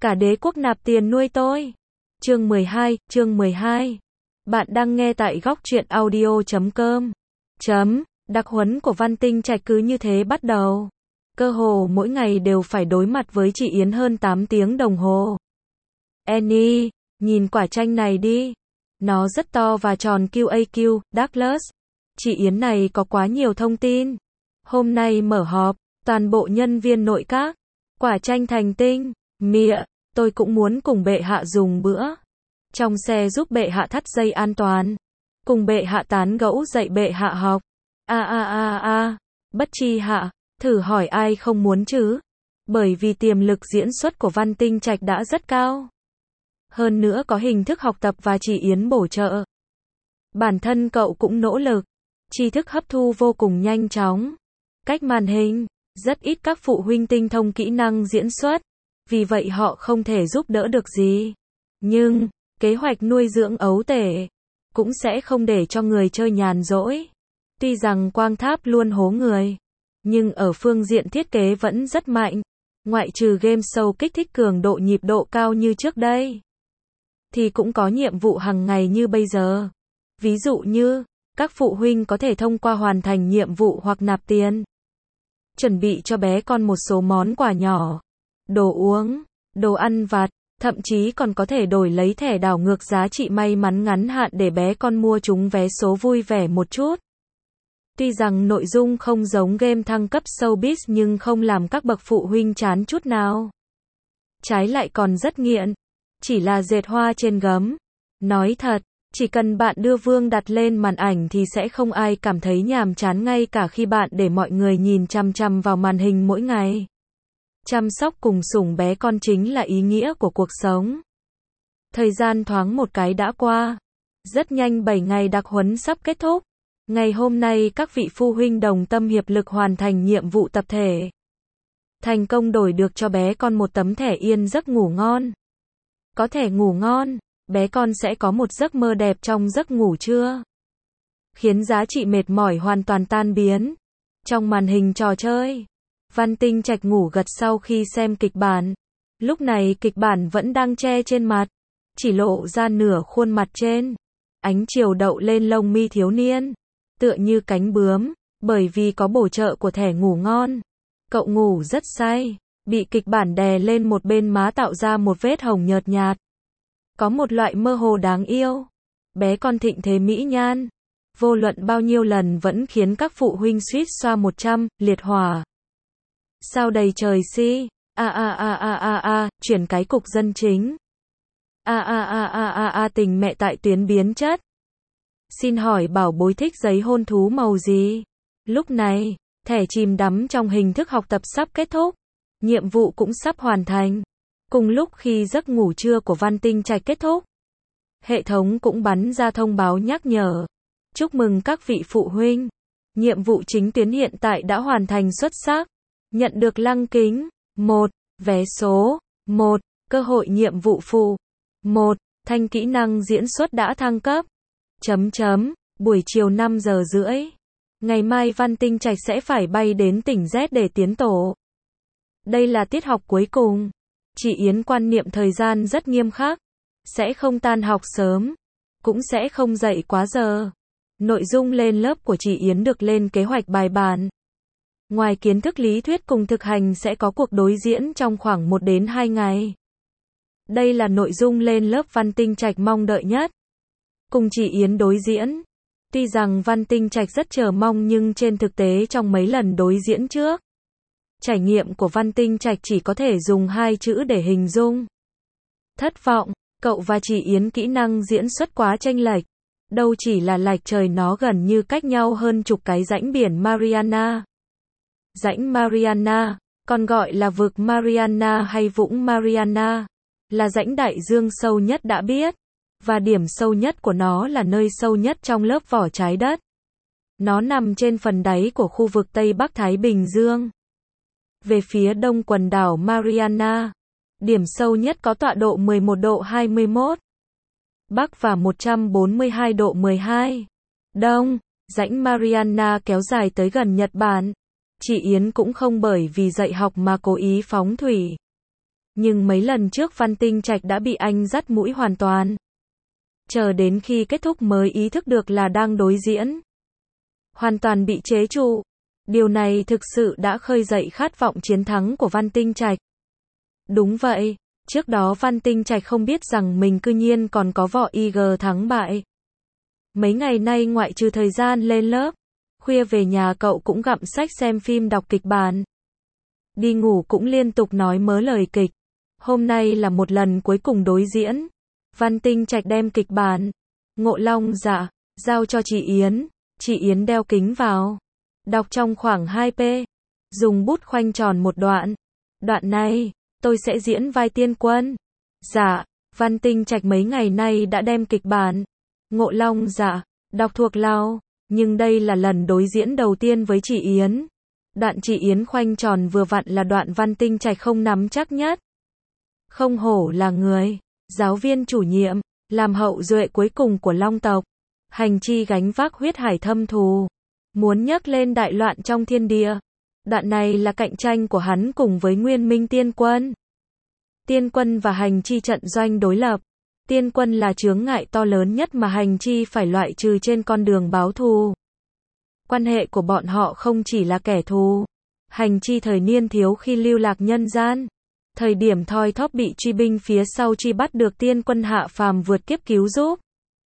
Cả đế quốc nạp tiền nuôi tôi. Chương 12. Bạn đang nghe tại góc truyện audio.com. Đặc huấn của Văn Tinh Trạch cứ như thế bắt đầu. Cơ hồ mỗi ngày đều phải đối mặt với chị Yến hơn 8 tiếng đồng hồ. Annie, nhìn quả chanh này đi. Nó rất to và tròn QAQ, Douglas. Chị Yến này có quá nhiều thông tin. Hôm nay mở họp, toàn bộ nhân viên nội các. Quả chanh thành tinh. Mịa, tôi cũng muốn cùng bệ hạ dùng bữa. Trong xe giúp bệ hạ thắt dây an toàn. Cùng bệ hạ tán gẫu dạy bệ hạ học. Bất tri hạ, thử hỏi ai không muốn chứ? Bởi vì tiềm lực diễn xuất của Văn Tinh Trạch đã rất cao. Hơn nữa có hình thức học tập và chị Yến bổ trợ. Bản thân cậu cũng nỗ lực. Tri thức hấp thu vô cùng nhanh chóng. Cách màn hình, rất ít các phụ huynh tinh thông kỹ năng diễn xuất. Vì vậy họ không thể giúp đỡ được gì. Nhưng, kế hoạch nuôi dưỡng ấu tể cũng sẽ không để cho người chơi nhàn rỗi. Tuy rằng quang tháp luôn hố người, nhưng ở phương diện thiết kế vẫn rất mạnh. Ngoại trừ game show kích thích cường độ nhịp độ cao như trước đây, thì cũng có nhiệm vụ hàng ngày như bây giờ. Ví dụ như, các phụ huynh có thể thông qua hoàn thành nhiệm vụ hoặc nạp tiền, chuẩn bị cho bé con một số món quà nhỏ, đồ uống, đồ ăn vặt, thậm chí còn có thể đổi lấy thẻ đảo ngược giá trị may mắn ngắn hạn để bé con mua trúng vé số vui vẻ một chút. Tuy rằng nội dung không giống game thăng cấp showbiz nhưng không làm các bậc phụ huynh chán chút nào. Trái lại còn rất nghiện. Chỉ là dệt hoa trên gấm. Nói thật, chỉ cần bạn đưa Vương đặt lên màn ảnh thì sẽ không ai cảm thấy nhàm chán ngay cả khi bạn để mọi người nhìn chằm chằm vào màn hình mỗi ngày. Chăm sóc cùng sủng bé con chính là ý nghĩa của cuộc sống. Thời gian thoáng một cái đã qua. Rất nhanh 7 ngày đặc huấn sắp kết thúc. Ngày hôm nay các vị phụ huynh đồng tâm hiệp lực hoàn thành nhiệm vụ tập thể. Thành công đổi được cho bé con một tấm thẻ yên giấc ngủ ngon. Có thẻ ngủ ngon, bé con sẽ có một giấc mơ đẹp trong giấc ngủ trưa. Khiến giá trị mệt mỏi hoàn toàn tan biến. Trong màn hình trò chơi, Văn Tinh Trạch ngủ gật sau khi xem kịch bản. Lúc này kịch bản vẫn đang che trên mặt, chỉ lộ ra nửa khuôn mặt trên. Ánh chiều đậu lên lông mi thiếu niên, tựa như cánh bướm, bởi vì có bổ trợ của thẻ ngủ ngon. Cậu ngủ rất say, bị kịch bản đè lên một bên má tạo ra một vết hồng nhợt nhạt. Có một loại mơ hồ đáng yêu. Bé con thịnh thế mỹ nhan. Vô luận bao nhiêu lần vẫn khiến các phụ huynh suýt xoa 100, liệt hỏa. Sao đầy trời si. Chuyển cái cục dân chính. Tình mẹ tại tuyến biến chất. Xin hỏi bảo bối thích giấy hôn thú màu gì? Lúc này, thẻ chìm đắm trong hình thức học tập sắp kết thúc. Nhiệm vụ cũng sắp hoàn thành. Cùng lúc khi giấc ngủ trưa của Văn Tinh Trạch kết thúc, hệ thống cũng bắn ra thông báo nhắc nhở. Chúc mừng các vị phụ huynh. Nhiệm vụ chính tuyến hiện tại đã hoàn thành xuất sắc. Nhận được lăng kính. 1. Vé số. 1. Cơ hội nhiệm vụ phụ. 1. Thanh kỹ năng diễn xuất đã thăng cấp. Buổi chiều 5 giờ rưỡi. Ngày mai Văn Tinh Trạch sẽ phải bay đến tỉnh Z để tiến tổ. Đây là tiết học cuối cùng. Chị Yến quan niệm thời gian rất nghiêm khắc. Sẽ không tan học sớm. Cũng sẽ không dậy quá giờ. Nội dung lên lớp của chị Yến được lên kế hoạch bài bản. Ngoài kiến thức lý thuyết cùng thực hành sẽ có cuộc đối diễn trong khoảng 1 đến 2 ngày. Đây là nội dung lên lớp Văn Tinh Trạch mong đợi nhất. Cùng chị Yến đối diễn. Tuy rằng Văn Tinh Trạch rất chờ mong nhưng trên thực tế trong mấy lần đối diễn trước, trải nghiệm của Văn Tinh Trạch chỉ có thể dùng 2 chữ để hình dung. Thất vọng. Cậu và chị Yến kỹ năng diễn xuất quá chênh lệch. Đâu chỉ là lệch trời, nó gần như cách nhau hơn chục cái rãnh biển Mariana. Rãnh Mariana, còn gọi là vực Mariana hay vũng Mariana, là rãnh đại dương sâu nhất đã biết. Và điểm sâu nhất của nó là nơi sâu nhất trong lớp vỏ trái đất. Nó nằm trên phần đáy của khu vực Tây Bắc Thái Bình Dương. Về phía đông quần đảo Mariana, điểm sâu nhất có tọa độ 11 độ 21 Bắc và 142 độ 12 Đông. Rãnh Mariana kéo dài tới gần Nhật Bản. Chị Yến cũng không bởi vì dạy học mà cố ý phóng thủy. Nhưng mấy lần trước Văn Tinh Trạch đã bị anh dắt mũi hoàn toàn. Chờ đến khi kết thúc mới ý thức được là đang đối diễn. Hoàn toàn bị chế trụ. Điều này thực sự đã khơi dậy khát vọng chiến thắng của Văn Tinh Trạch. Đúng vậy, trước đó Văn Tinh Trạch không biết rằng mình cư nhiên còn có vỏ IG thắng bại. Mấy ngày nay ngoại trừ thời gian lên lớp, khuya về nhà cậu cũng gặm sách xem phim đọc kịch bản. Đi ngủ cũng liên tục nói mớ lời kịch. Hôm nay là một lần cuối cùng đối diễn. Văn Tinh Trạch đem kịch bản Ngộ Long Dạ giao cho chị Yến. Chị Yến đeo kính vào, đọc trong khoảng 2p, dùng bút khoanh tròn một đoạn. Đoạn này, tôi sẽ diễn vai Tiên Quân. Dạ, Văn Tinh Trạch mấy ngày nay đã đem kịch bản Ngộ Long Dạ đọc thuộc lòng, nhưng đây là lần đối diễn đầu tiên với chị Yến. Đoạn chị Yến khoanh tròn vừa vặn là đoạn Văn Tinh Trạch không nắm chắc nhất. Không hổ là người giáo viên chủ nhiệm, làm hậu duệ cuối cùng của Long tộc. Hành chi gánh vác huyết hải thâm thù, muốn nhấc lên đại loạn trong thiên địa. Đoạn này là cạnh tranh của hắn cùng với Nguyên Minh Tiên Quân. Tiên Quân và Hành chi trận doanh đối lập. Tiên Quân là chướng ngại to lớn nhất mà Hành chi phải loại trừ trên con đường báo thù. Quan hệ của bọn họ không chỉ là kẻ thù. Hành chi thời niên thiếu khi lưu lạc nhân gian. Thời điểm thoi thóp bị truy binh phía sau truy bắt được Tiên Quân hạ phàm vượt kiếp cứu giúp.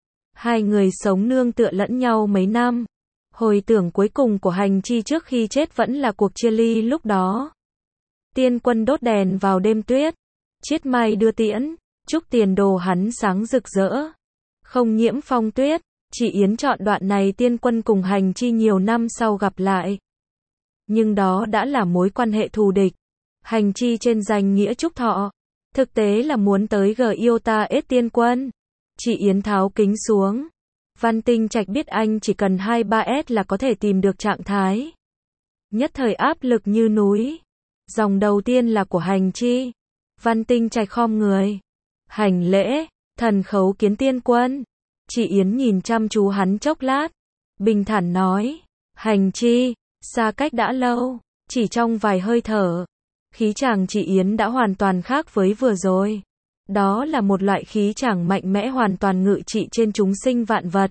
Hai người sống nương tựa lẫn nhau mấy năm. Hồi tưởng cuối cùng của Hành chi trước khi chết vẫn là cuộc chia ly lúc đó. Tiên Quân đốt đèn vào đêm tuyết. Chiết mai đưa tiễn. Chúc tiền đồ hắn sáng rực rỡ. Không nhiễm phong tuyết. Chị Yến chọn đoạn này Tiên Quân cùng Hành chi nhiều năm sau gặp lại. Nhưng đó đã là mối quan hệ thù địch. Hành chi trên danh nghĩa chúc thọ. Thực tế là muốn tới Iota S Tiên Quân. Chị Yến tháo kính xuống. Văn Tinh Trạch biết anh chỉ cần 2-3S là có thể tìm được trạng thái. Nhất thời áp lực như núi. Dòng đầu tiên là của Hành chi. Văn Tinh Trạch khom người. Hành lễ, thần khấu kiến Tiên Quân. Chị Yến nhìn chăm chú hắn chốc lát. Bình thản nói. Hành chi, xa cách đã lâu. Chỉ trong vài hơi thở. Khí chàng chị Yến đã hoàn toàn khác với vừa rồi. Đó là một loại khí chàng mạnh mẽ hoàn toàn ngự trị trên chúng sinh vạn vật.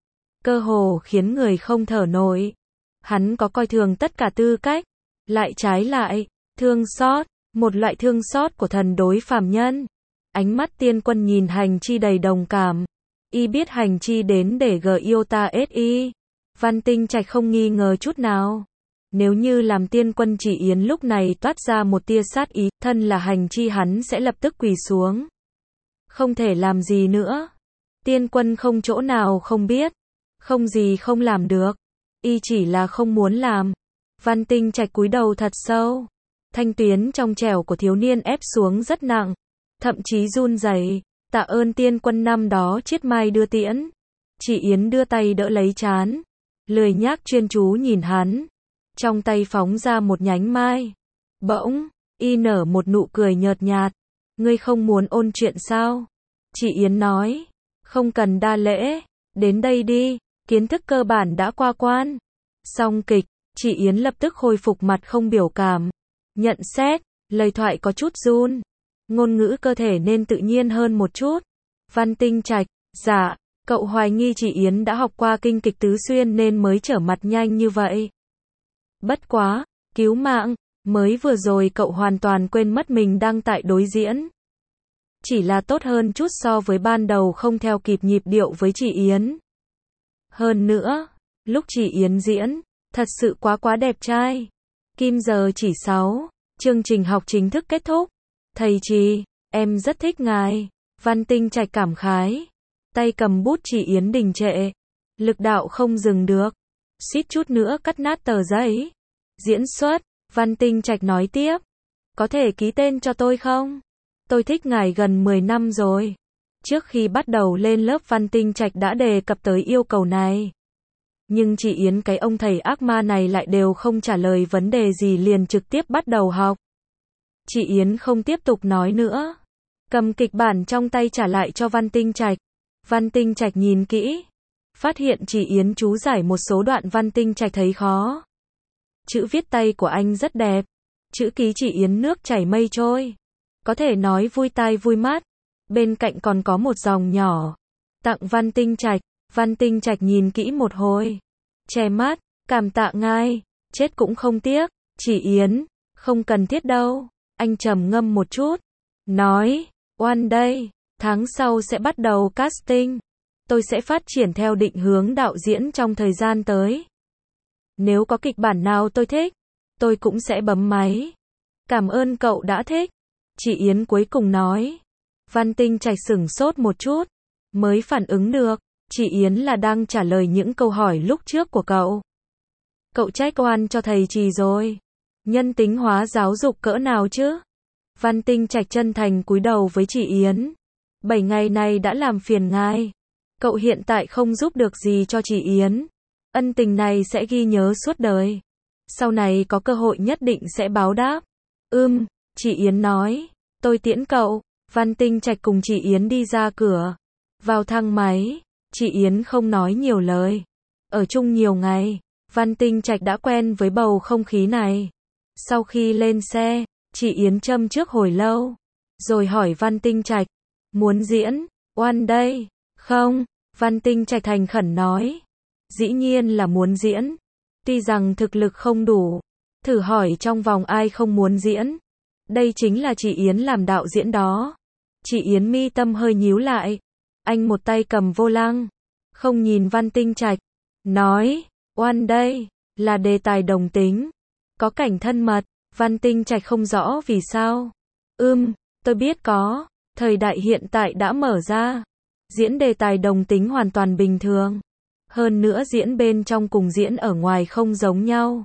Cơ hồ khiến người không thở nổi. Hắn có coi thường tất cả tư cách. Lại trái lại, thương xót, một loại thương xót của thần đối phàm nhân. Ánh mắt Tiên Quân nhìn Hành chi đầy đồng cảm. Y biết Hành chi đến để Iota SI. Văn Tinh Trạch không nghi ngờ chút nào. Nếu như làm Tiên Quân chị Yến lúc này toát ra một tia sát ý, thân là Hành chi hắn sẽ lập tức quỳ xuống. Không thể làm gì nữa. Tiên Quân không chỗ nào không biết. Không gì không làm được. Y chỉ là không muốn làm. Văn Tinh Trạch cúi đầu thật sâu. Thanh tuyến trong trẻo của thiếu niên ép xuống rất nặng. Thậm chí run rẩy. Tạ ơn Tiên Quân năm đó chiết mai đưa tiễn. Chị Yến đưa tay đỡ lấy trán. Lười nhác chuyên chú nhìn hắn. Trong tay phóng ra một nhánh mai. Bỗng, y nở một nụ cười nhợt nhạt. Ngươi không muốn ôn chuyện sao? Chị Yến nói. Không cần đa lễ. Đến đây đi. Kiến thức cơ bản đã qua quan. Xong kịch, chị Yến lập tức khôi phục mặt không biểu cảm. Nhận xét, lời thoại có chút run. Ngôn ngữ cơ thể nên tự nhiên hơn một chút. Văn Tinh Trạch, dạ, cậu hoài nghi chị Yến đã học qua kinh kịch tứ xuyên nên mới trở mặt nhanh như vậy. Bất quá, cứu mạng, mới vừa rồi cậu hoàn toàn quên mất mình đang tại đối diễn. Chỉ là tốt hơn chút so với ban đầu không theo kịp nhịp điệu với chị Yến. Hơn nữa, lúc chị Yến diễn, thật sự quá đẹp trai. Kim giờ chỉ 6, chương trình học chính thức kết thúc. Thầy Trì, em rất thích ngài. Văn Tinh Trạch cảm khái. Tay cầm bút chị Yến đình trệ. Lực đạo không dừng được. Suýt chút nữa cắt nát tờ giấy. Diễn xuất, Văn Tinh Trạch nói tiếp. Có thể ký tên cho tôi không? Tôi thích ngài gần 10 năm rồi. Trước khi bắt đầu lên lớp Văn Tinh Trạch đã đề cập tới yêu cầu này. Nhưng chị Yến cái ông thầy ác ma này lại đều không trả lời vấn đề gì liền trực tiếp bắt đầu học. Chị Yến không tiếp tục nói nữa. Cầm kịch bản trong tay trả lại cho Văn Tinh Trạch. Văn Tinh Trạch nhìn kỹ. Phát hiện chị Yến chú giải một số đoạn Văn Tinh Trạch thấy khó. Chữ viết tay của anh rất đẹp. Chữ ký chị Yến nước chảy mây trôi. Có thể nói vui tai vui mắt. Bên cạnh còn có một dòng nhỏ. Tặng Văn Tinh Trạch. Văn Tinh Trạch nhìn kỹ một hồi. Che mắt, cảm tạ ngài. Chết cũng không tiếc. Chỉ Yến, không cần thiết đâu. Anh trầm ngâm một chút. Nói, Oan đây, tháng sau sẽ bắt đầu casting. Tôi sẽ phát triển theo định hướng đạo diễn trong thời gian tới. Nếu có kịch bản nào tôi thích, tôi cũng sẽ bấm máy. Cảm ơn cậu đã thích. Chị Yến cuối cùng nói. Văn Tinh Trạch sửng sốt một chút, mới phản ứng được. Chị Yến là đang trả lời những câu hỏi lúc trước của cậu. Cậu trách oan cho thầy Trì rồi. Nhân tính hóa giáo dục cỡ nào chứ? Văn Tinh Trạch chân thành cúi đầu với chị Yến. 7 ngày này đã làm phiền ngài. Cậu hiện tại không giúp được gì cho chị Yến. Ân tình này sẽ ghi nhớ suốt đời. Sau này có cơ hội nhất định sẽ báo đáp. Chị Yến nói. Tôi tiễn cậu. Văn Tinh Trạch cùng chị Yến đi ra cửa. Vào thang máy. Chị Yến không nói nhiều lời. Ở chung nhiều ngày, Văn Tinh Trạch đã quen với bầu không khí này. Sau khi lên xe, chị Yến châm trước hồi lâu. Rồi hỏi Văn Tinh Trạch. Muốn diễn, Oan đây. Không, Văn Tinh Trạch thành khẩn nói. Dĩ nhiên là muốn diễn. Tuy rằng thực lực không đủ. Thử hỏi trong vòng ai không muốn diễn. Đây chính là chị Yến làm đạo diễn đó. Chị Yến mi tâm hơi nhíu lại. Anh một tay cầm vô lăng. Không nhìn Văn Tinh Trạch. Nói, Oan đây, là đề tài đồng tính. Có cảnh thân mật. Văn Tinh Trạch không rõ vì sao. Tôi biết có. Thời đại hiện tại đã mở ra. Diễn đề tài đồng tính hoàn toàn bình thường. Hơn nữa diễn bên trong cùng diễn ở ngoài không giống nhau.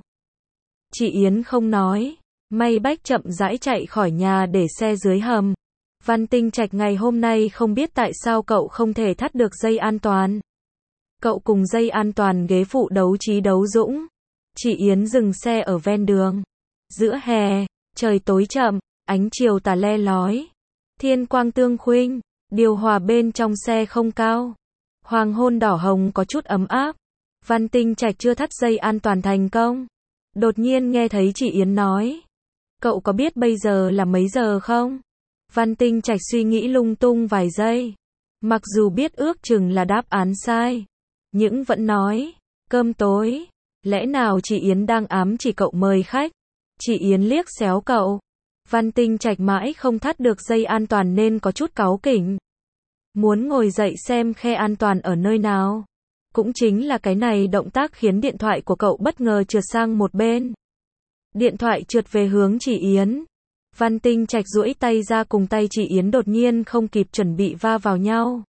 Chị Yến không nói. May Bách chậm rãi chạy khỏi nhà để xe dưới hầm. Văn Tinh Trạch ngày hôm nay không biết tại sao cậu không thể thắt được dây an toàn. Cậu cùng dây an toàn ghế phụ đấu trí đấu dũng. Chị Yến dừng xe ở ven đường. Giữa hè, trời tối chậm, ánh chiều tà le lói. Thiên quang tương khuynh, điều hòa bên trong xe không cao. Hoàng hôn đỏ hồng có chút ấm áp. Văn Tinh Trạch chưa thắt dây an toàn thành công. Đột nhiên nghe thấy chị Yến nói. Cậu có biết bây giờ là mấy giờ không? Văn Tinh Trạch suy nghĩ lung tung vài giây. Mặc dù biết ước chừng là đáp án sai, nhưng vẫn nói. Cơm tối. Lẽ nào chị Yến đang ám chỉ cậu mời khách? Chị Yến liếc xéo cậu. Văn Tinh Trạch mãi không thắt được dây an toàn nên có chút cáu kỉnh. Muốn ngồi dậy xem khe an toàn ở nơi nào. Cũng chính là cái này động tác khiến điện thoại của cậu bất ngờ trượt sang một bên. Điện thoại trượt về hướng chị Yến. Văn Tinh Trạch duỗi tay ra cùng tay chị Yến đột nhiên không kịp chuẩn bị va vào nhau.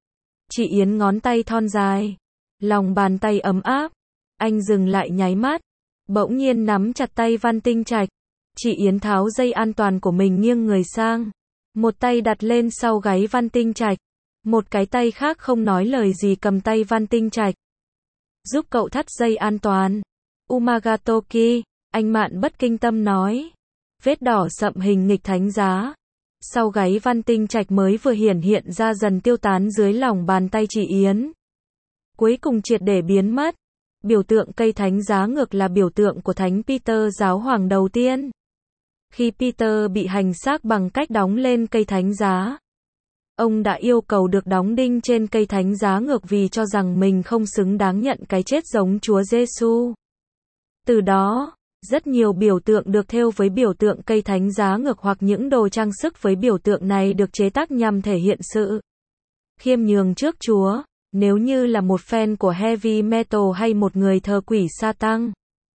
Chị Yến ngón tay thon dài. Lòng bàn tay ấm áp. Anh dừng lại nháy mắt. Bỗng nhiên nắm chặt tay Văn Tinh Trạch. Chị Yến tháo dây an toàn của mình nghiêng người sang. Một tay đặt lên sau gáy Văn Tinh Trạch. Một cái tay khác không nói lời gì cầm tay Văn Tinh Trạch. Giúp cậu thắt dây an toàn. Umagatoki, anh Mạn bất kinh tâm nói. Vết đỏ sậm hình nghịch thánh giá. Sau gáy Văn Tinh Trạch mới vừa hiện ra dần tiêu tán dưới lòng bàn tay chị Yến. Cuối cùng triệt để biến mất. Biểu tượng cây thánh giá ngược là biểu tượng của Thánh Peter giáo hoàng đầu tiên. Khi Peter bị hành xác bằng cách đóng lên cây thánh giá, ông đã yêu cầu được đóng đinh trên cây thánh giá ngược vì cho rằng mình không xứng đáng nhận cái chết giống Chúa Giêsu. Từ đó, rất nhiều biểu tượng được thêu với biểu tượng cây thánh giá ngược hoặc những đồ trang sức với biểu tượng này được chế tác nhằm thể hiện sự khiêm nhường trước Chúa. Nếu như là một fan của heavy metal hay một người thờ quỷ Satan,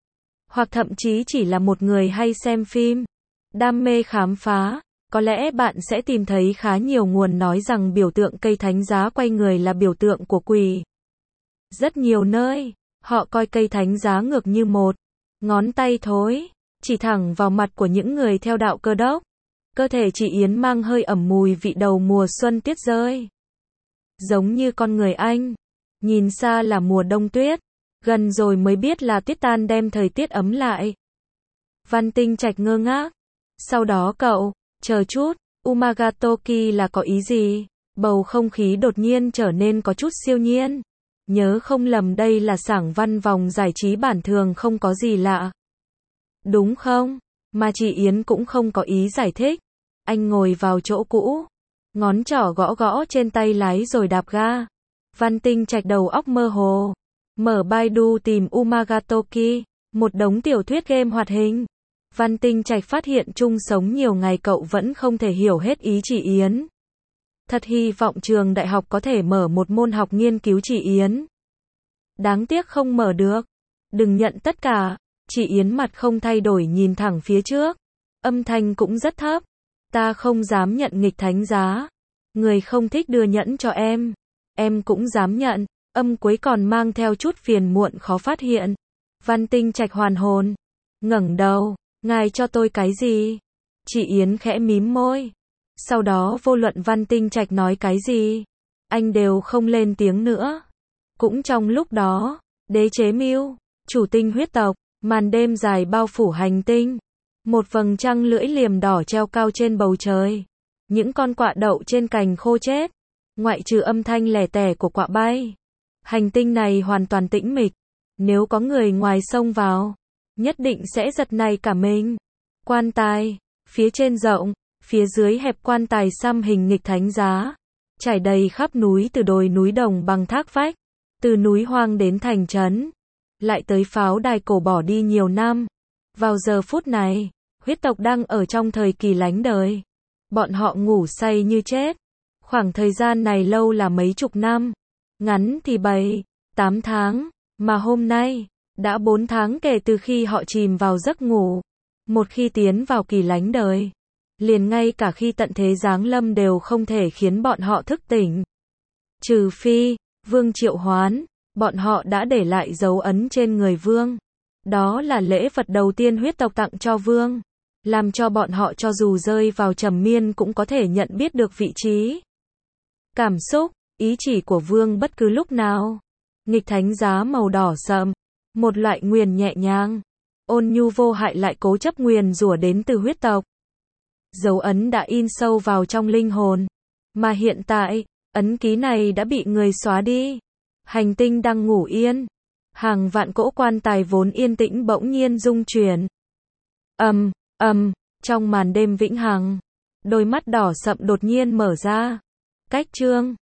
hoặc thậm chí chỉ là một người hay xem phim, đam mê khám phá, có lẽ bạn sẽ tìm thấy khá nhiều nguồn nói rằng biểu tượng cây thánh giá quay người là biểu tượng của quỷ. Rất nhiều nơi, họ coi cây thánh giá ngược như một ngón tay thối, chỉ thẳng vào mặt của những người theo đạo Cơ đốc. Cơ thể chị Yến mang hơi ẩm mùi vị đầu mùa xuân tuyết rơi. Giống như con người anh. Nhìn xa là mùa đông tuyết. Gần rồi mới biết là tuyết tan đem thời tiết ấm lại. Văn Tinh Trạch ngơ ngác. Sau đó cậu, chờ chút, Umagatoki là có ý gì? Bầu không khí đột nhiên trở nên có chút siêu nhiên. Nhớ không lầm đây là sảng văn vòng giải trí bản thường không có gì lạ. Đúng không? Mà chị Yến cũng không có ý giải thích. Anh ngồi vào chỗ cũ, ngón trỏ gõ gõ trên tay lái rồi đạp ga. Văn Tinh Trạch đầu óc mơ hồ, mở Baidu tìm Umagatoki, một đống tiểu thuyết game hoạt hình. Văn Tinh Trạch phát hiện chung sống nhiều ngày cậu vẫn không thể hiểu hết ý chị Yến. Thật hy vọng trường đại học có thể mở một môn học nghiên cứu chị Yến. Đáng tiếc không mở được. Đừng nhận tất cả. Chị Yến mặt không thay đổi nhìn thẳng phía trước. Âm thanh cũng rất thấp. Ta không dám nhận nghịch thánh giá. Người không thích đưa nhẫn cho em. Em cũng dám nhận. Âm cuối còn mang theo chút phiền muộn khó phát hiện. Văn Tinh Trạch hoàn hồn. Ngẩng đầu. Ngài cho tôi cái gì? Chị Yến khẽ mím môi. Sau đó vô luận Văn Tinh Trạch nói cái gì, anh đều không lên tiếng nữa. Cũng trong lúc đó, đế chế mưu, chủ tinh huyết tộc, màn đêm dài bao phủ hành tinh. Một vầng trăng lưỡi liềm đỏ treo cao trên bầu trời. Những con quạ đậu trên cành khô chết. Ngoại trừ âm thanh lẻ tẻ của quạ bay. Hành tinh này hoàn toàn tĩnh mịch. Nếu có người ngoài xông vào, nhất định sẽ giật nảy cả mình. Quan tài, phía trên rộng, phía dưới hẹp quan tài xăm hình nghịch thánh giá. Trải đầy khắp núi từ đồi núi đồng bằng thác vách. Từ núi hoang đến thành trấn. Lại tới pháo đài cổ bỏ đi nhiều năm. Vào giờ phút này, huyết tộc đang ở trong thời kỳ lánh đời. Bọn họ ngủ say như chết. Khoảng thời gian này lâu là mấy chục năm. Ngắn thì 7, 8 tháng. Mà hôm nay, đã 4 tháng kể từ khi họ chìm vào giấc ngủ. Một khi tiến vào kỳ lánh đời, liền ngay cả khi tận thế giáng lâm đều không thể khiến bọn họ thức tỉnh. Trừ phi, vương triệu hoán, bọn họ đã để lại dấu ấn trên người vương. Đó là lễ vật đầu tiên huyết tộc tặng cho vương. Làm cho bọn họ cho dù rơi vào trầm miên cũng có thể nhận biết được vị trí, cảm xúc, ý chỉ của vương bất cứ lúc nào. Nghịch thánh giá màu đỏ sậm, một loại nguyền nhẹ nhàng, ôn nhu vô hại lại cố chấp nguyền rủa đến từ huyết tộc. Dấu ấn đã in sâu vào trong linh hồn, mà hiện tại, ấn ký này đã bị người xóa đi. Hành tinh đang ngủ yên, hàng vạn cỗ quan tài vốn yên tĩnh bỗng nhiên rung chuyển. Trong màn đêm vĩnh hằng, đôi mắt đỏ sậm đột nhiên mở ra. Cách chương